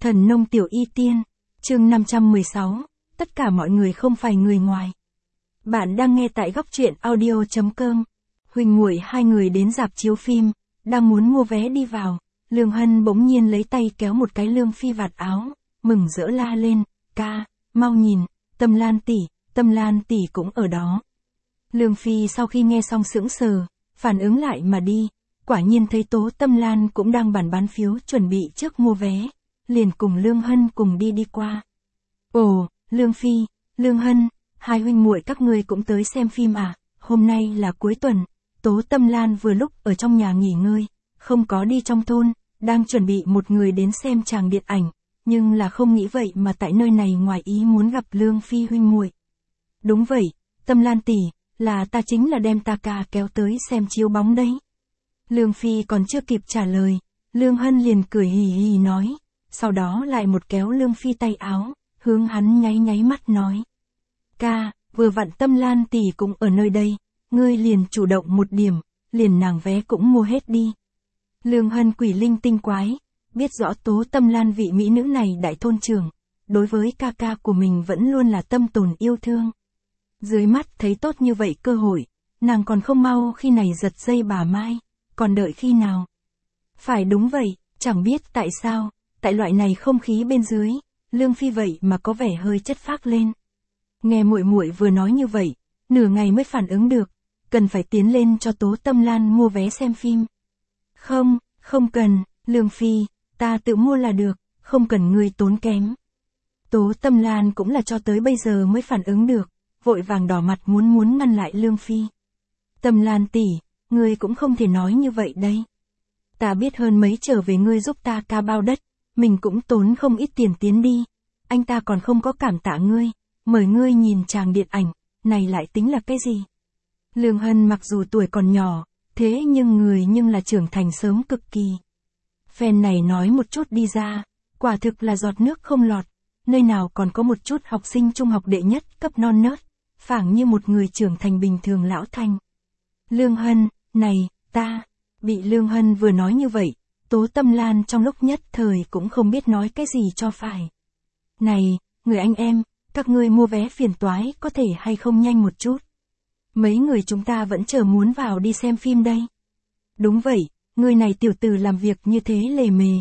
Thần nông tiểu y tiên, chương 516, tất cả mọi người không phải người ngoài. Bạn đang nghe tại góc truyện audio.com. Huỳnh muội hai người đến rạp chiếu phim, đang muốn mua vé đi vào, Lương Hân bỗng nhiên lấy tay kéo một cái Lương Phi vạt áo, mừng rỡ la lên, ca, mau nhìn, Tâm Lan tỷ cũng ở đó. Lương Phi sau khi nghe xong sững sờ, phản ứng lại mà đi, quả nhiên thấy Tố Tâm Lan cũng đang bàn bán phiếu chuẩn bị trước mua vé, liền cùng Lương Hân cùng đi qua. Ồ, Lương Phi, Lương Hân, hai huynh muội các ngươi cũng tới xem phim à, hôm nay là cuối tuần. Tố Tâm Lan vừa lúc ở trong nhà nghỉ ngơi, không có đi trong thôn, đang chuẩn bị một người đến xem tràng điện ảnh, nhưng là không nghĩ vậy mà tại nơi này ngoài ý muốn gặp Lương Phi huynh muội. Đúng vậy, Tâm Lan tỷ, là ta chính là đem ta ca kéo tới xem chiếu bóng đấy. Lương Phi còn chưa kịp trả lời, Lương Hân liền cười hì hì nói, sau đó lại một kéo Lương Phi tay áo, hướng hắn nháy mắt nói. Ca, vừa vặn Tâm Lan tỷ cũng ở nơi đây, ngươi liền chủ động một điểm, liền nàng vé cũng mua hết đi. Lương Hân quỷ linh tinh quái, biết rõ Tố Tâm Lan vị mỹ nữ này đại thôn trưởng, đối với ca ca của mình vẫn luôn là tâm tồn yêu thương. Dưới mắt thấy tốt như vậy cơ hội, nàng còn không mau khi này giật dây bà Mai, còn đợi khi nào? Phải đúng vậy, chẳng biết tại sao, tại loại này không khí bên dưới, Lương Phi vậy mà có vẻ hơi chất phác lên. Nghe muội muội vừa nói như vậy, nửa ngày mới phản ứng được, cần phải tiến lên cho Tố Tâm Lan mua vé xem phim. Không cần, Lương Phi, ta tự mua là được, không cần ngươi tốn kém. Tố Tâm Lan cũng là cho tới bây giờ mới phản ứng được, vội vàng đỏ mặt muốn ngăn lại Lương Phi. Tâm Lan tỷ, ngươi cũng không thể nói như vậy đây. Ta biết hơn mấy trở về ngươi giúp ta ca bao đất, mình cũng tốn không ít tiền tiến đi. Anh ta còn không có cảm tạ ngươi, mời ngươi nhìn tràng điện ảnh, này lại tính là cái gì? Lương Hân mặc dù tuổi còn nhỏ, thế nhưng là trưởng thành sớm cực kỳ. Phen này nói một chút đi ra, quả thực là giọt nước không lọt, nơi nào còn có một chút học sinh trung học đệ nhất cấp non nớt, phảng như một người trưởng thành bình thường lão thành. Lương Hân, này, ta, bị Lương Hân vừa nói như vậy, Tố Tâm Lan trong lúc nhất thời cũng không biết nói cái gì cho phải. Này, người anh em, các ngươi mua vé phiền toái có thể hay không nhanh một chút. Mấy người chúng ta vẫn chờ muốn vào đi xem phim đây. Đúng vậy, người này tiểu tử làm việc như thế lề mề.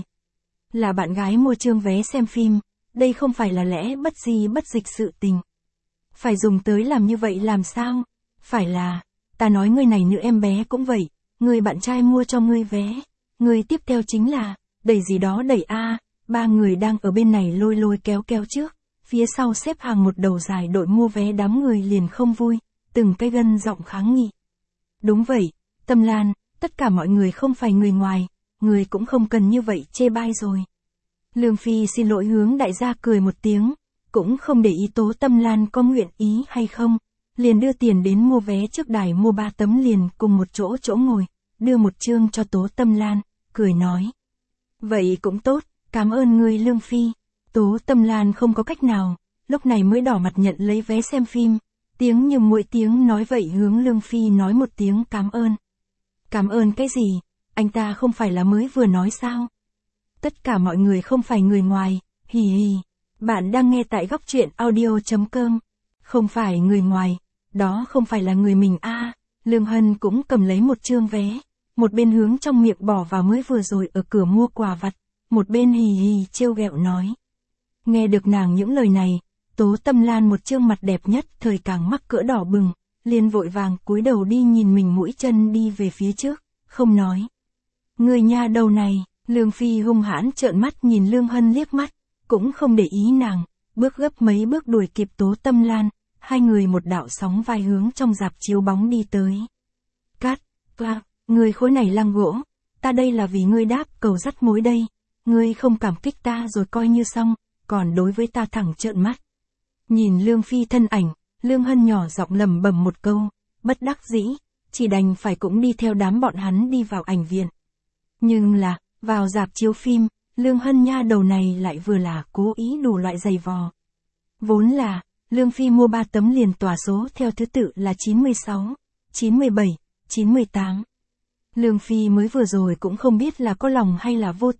Là bạn gái mua trương vé xem phim, đây không phải là lẽ bất di bất dịch sự tình. Phải dùng tới làm như vậy làm sao? Phải là, ta nói người này nữ em bé cũng vậy, người bạn trai mua cho ngươi vé. Người tiếp theo chính là, đẩy gì đó đẩy a, ba người đang ở bên này lôi kéo trước, phía sau xếp hàng một đầu dài đội mua vé đám người liền không vui, từng cái gân giọng kháng nghị. Đúng vậy, Tâm Lan, tất cả mọi người không phải người ngoài, người cũng không cần như vậy chê bai rồi. Lương Phi xin lỗi hướng đại gia cười một tiếng, cũng không để ý Tố Tâm Lan có nguyện ý hay không, liền đưa tiền đến mua vé trước đài mua 3 tấm liền cùng một chỗ ngồi, đưa một chương cho Tố Tâm Lan, cười nói. Vậy cũng tốt, cảm ơn ngươi Lương Phi. Tố Tâm Lan không có cách nào, lúc này mới đỏ mặt nhận lấy vé xem phim, tiếng như mỗi tiếng nói vậy hướng Lương Phi nói một tiếng cảm ơn. Cảm ơn cái gì, anh ta không phải là mới vừa nói sao? Tất cả mọi người không phải người ngoài, hì hì. Bạn đang nghe tại góc truyện audio.com. Không phải người ngoài, đó không phải là người mình a. Lương Hân cũng cầm lấy một chương vé, một bên hướng trong miệng bỏ vào mới vừa rồi ở cửa mua quà vặt, một bên hì hì trêu ghẹo nói. Nghe được nàng những lời này, Tố Tâm Lan một trương mặt đẹp nhất thời càng mắc cỡ đỏ bừng, liền vội vàng cúi đầu đi nhìn mình mũi chân đi về phía trước, không nói. Người nha đầu này, Lương Phi hung hãn trợn mắt nhìn Lương Hân liếc mắt, cũng không để ý nàng, bước gấp mấy bước đuổi kịp Tố Tâm Lan, hai người một đạo sóng vai hướng trong rạp chiếu bóng đi tới. Cát, người khối này lăng gỗ, ta đây là vì ngươi đáp cầu dắt mối đây, ngươi không cảm kích ta rồi coi như xong, còn đối với ta thẳng trợn mắt. Nhìn Lương Phi thân ảnh, Lương Hân nhỏ giọng lẩm bẩm một câu, bất đắc dĩ, chỉ đành phải cũng đi theo đám bọn hắn đi vào ảnh viện. Nhưng là, vào rạp chiếu phim, Lương Hân nha đầu này lại vừa là cố ý đủ loại giày vò. Vốn là, Lương Phi mua 3 tấm liền tỏa số theo thứ tự là 96, 97, 98. Lương Phi mới vừa rồi cũng không biết là có lòng hay là vô tình,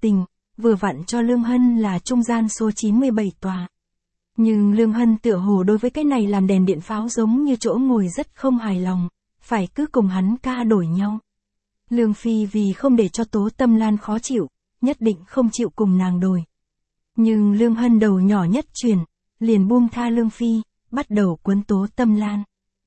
vừa vặn cho Lương Hân là trung gian số 97 tòa. Nhưng Lương Hân tựa hồ đối với cái này làm đèn điện pháo giống như chỗ ngồi rất không hài lòng, phải cứ cùng hắn ca đổi nhau. Lương Phi vì không để cho Tố Tâm Lan khó chịu, nhất định không chịu cùng nàng đổi. Nhưng Lương Hân đầu nhỏ nhất chuyển, liền buông tha Lương Phi, bắt đầu cuốn Tố Tâm Lan.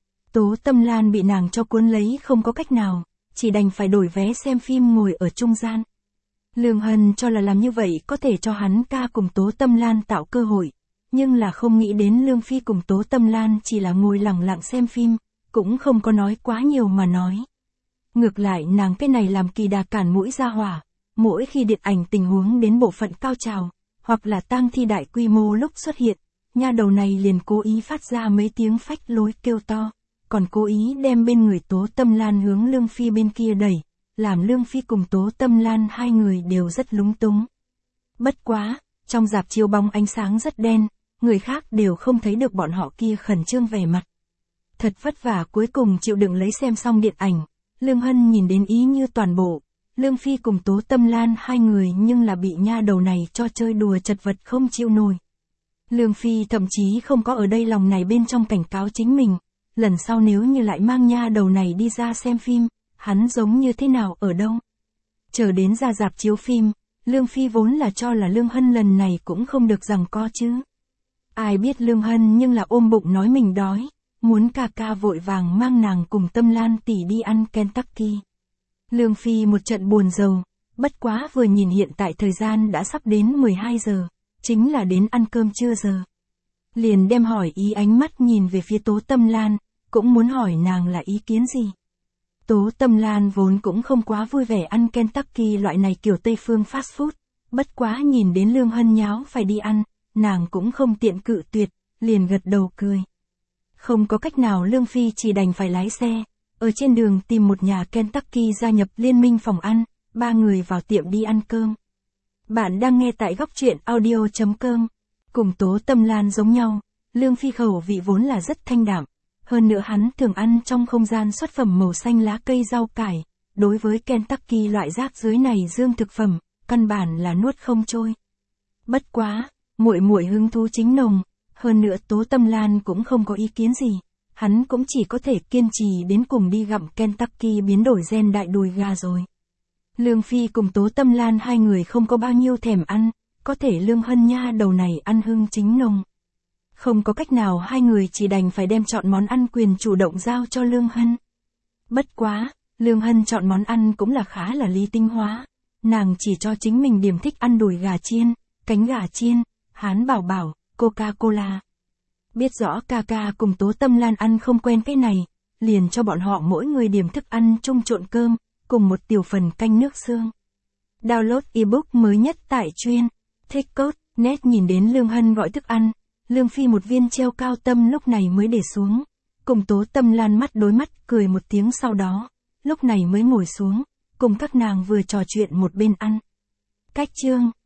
Tố Tâm Lan bị nàng cho cuốn lấy không có cách nào, chỉ đành phải đổi vé xem phim ngồi ở trung gian. Lương Hân cho là làm như vậy có thể cho hắn ca cùng Tố Tâm Lan tạo cơ hội, nhưng là không nghĩ đến Lương Phi cùng Tố Tâm Lan chỉ là ngồi lặng lặng xem phim, cũng không có nói quá nhiều mà nói. Ngược lại nàng cái này làm kỳ đà cản mũi ra hỏa, mỗi khi điện ảnh tình huống đến bộ phận cao trào, hoặc là tang thi đại quy mô lúc xuất hiện, nha đầu này liền cố ý phát ra mấy tiếng phách lối kêu to, còn cố ý đem bên người Tố Tâm Lan hướng Lương Phi bên kia đẩy, làm Lương Phi cùng Tố Tâm Lan hai người đều rất lúng túng. Bất quá, trong rạp chiếu bóng ánh sáng rất đen, người khác đều không thấy được bọn họ kia khẩn trương vẻ mặt. Thật vất vả cuối cùng chịu đựng lấy xem xong điện ảnh, Lương Hân nhìn đến ý như toàn bộ, Lương Phi cùng Tố Tâm Lan hai người nhưng là bị nha đầu này cho chơi đùa chật vật không chịu nổi. Lương Phi thậm chí không có ở đây lòng này bên trong cảnh cáo chính mình, lần sau nếu như lại mang nha đầu này đi ra xem phim, hắn giống như thế nào ở đâu. Chờ đến ra rạp chiếu phim, Lương Phi vốn là cho là Lương Hân lần này cũng không được giằng co chứ. Ai biết Lương Hân nhưng là ôm bụng nói mình đói, muốn ca ca vội vàng mang nàng cùng Tâm Lan tỷ đi ăn Kentucky. Lương Phi một trận buồn rầu, bất quá vừa nhìn hiện tại thời gian đã sắp đến 12 giờ, chính là đến ăn cơm trưa giờ. Liền đem hỏi ý ánh mắt nhìn về phía Tố Tâm Lan, cũng muốn hỏi nàng là ý kiến gì. Tố Tâm Lan vốn cũng không quá vui vẻ ăn Kentucky loại này kiểu Tây phương fast food, bất quá nhìn đến Lương Hân nháo phải đi ăn, nàng cũng không tiện cự tuyệt, liền gật đầu cười. Không có cách nào Lương Phi chỉ đành phải lái xe, ở trên đường tìm một nhà Kentucky gia nhập liên minh phòng ăn, ba người vào tiệm đi ăn cơm. Bạn đang nghe tại góc truyện audio.com. Cùng Tố Tâm Lan giống nhau, Lương Phi khẩu vị vốn là rất thanh đạm, hơn nữa hắn thường ăn trong không gian xuất phẩm màu xanh lá cây rau cải, đối với Kentucky loại rác dưới này dương thực phẩm, căn bản là nuốt không trôi. Bất quá, muội muội hứng thú chính nồng, hơn nữa Tố Tâm Lan cũng không có ý kiến gì, hắn cũng chỉ có thể kiên trì đến cùng đi gặm Kentucky biến đổi gen đại đùi gà rồi. Lương Phi cùng Tố Tâm Lan hai người không có bao nhiêu thèm ăn, có thể Lương Hân nha đầu này ăn hưng chính nồng. Không có cách nào hai người chỉ đành phải đem chọn món ăn quyền chủ động giao cho Lương Hân. Bất quá, Lương Hân chọn món ăn cũng là khá là lý tinh hóa, nàng chỉ cho chính mình điểm thích ăn đùi gà chiên, cánh gà chiên, hán bảo bảo, Coca-Cola. Biết rõ ca ca cùng Tố Tâm Lan ăn không quen cái này, liền cho bọn họ mỗi người điểm thức ăn chung trộn cơm, cùng một tiểu phần canh nước xương. Download ebook mới nhất tại chuyên Thích.net. Nhìn đến Lương Hân gọi thức ăn, Lương Phi một viên treo cao tâm lúc này mới để xuống, cùng Tố Tâm Lan mắt đối mắt cười một tiếng sau đó, lúc này mới ngồi xuống, cùng các nàng vừa trò chuyện một bên ăn. Cách chương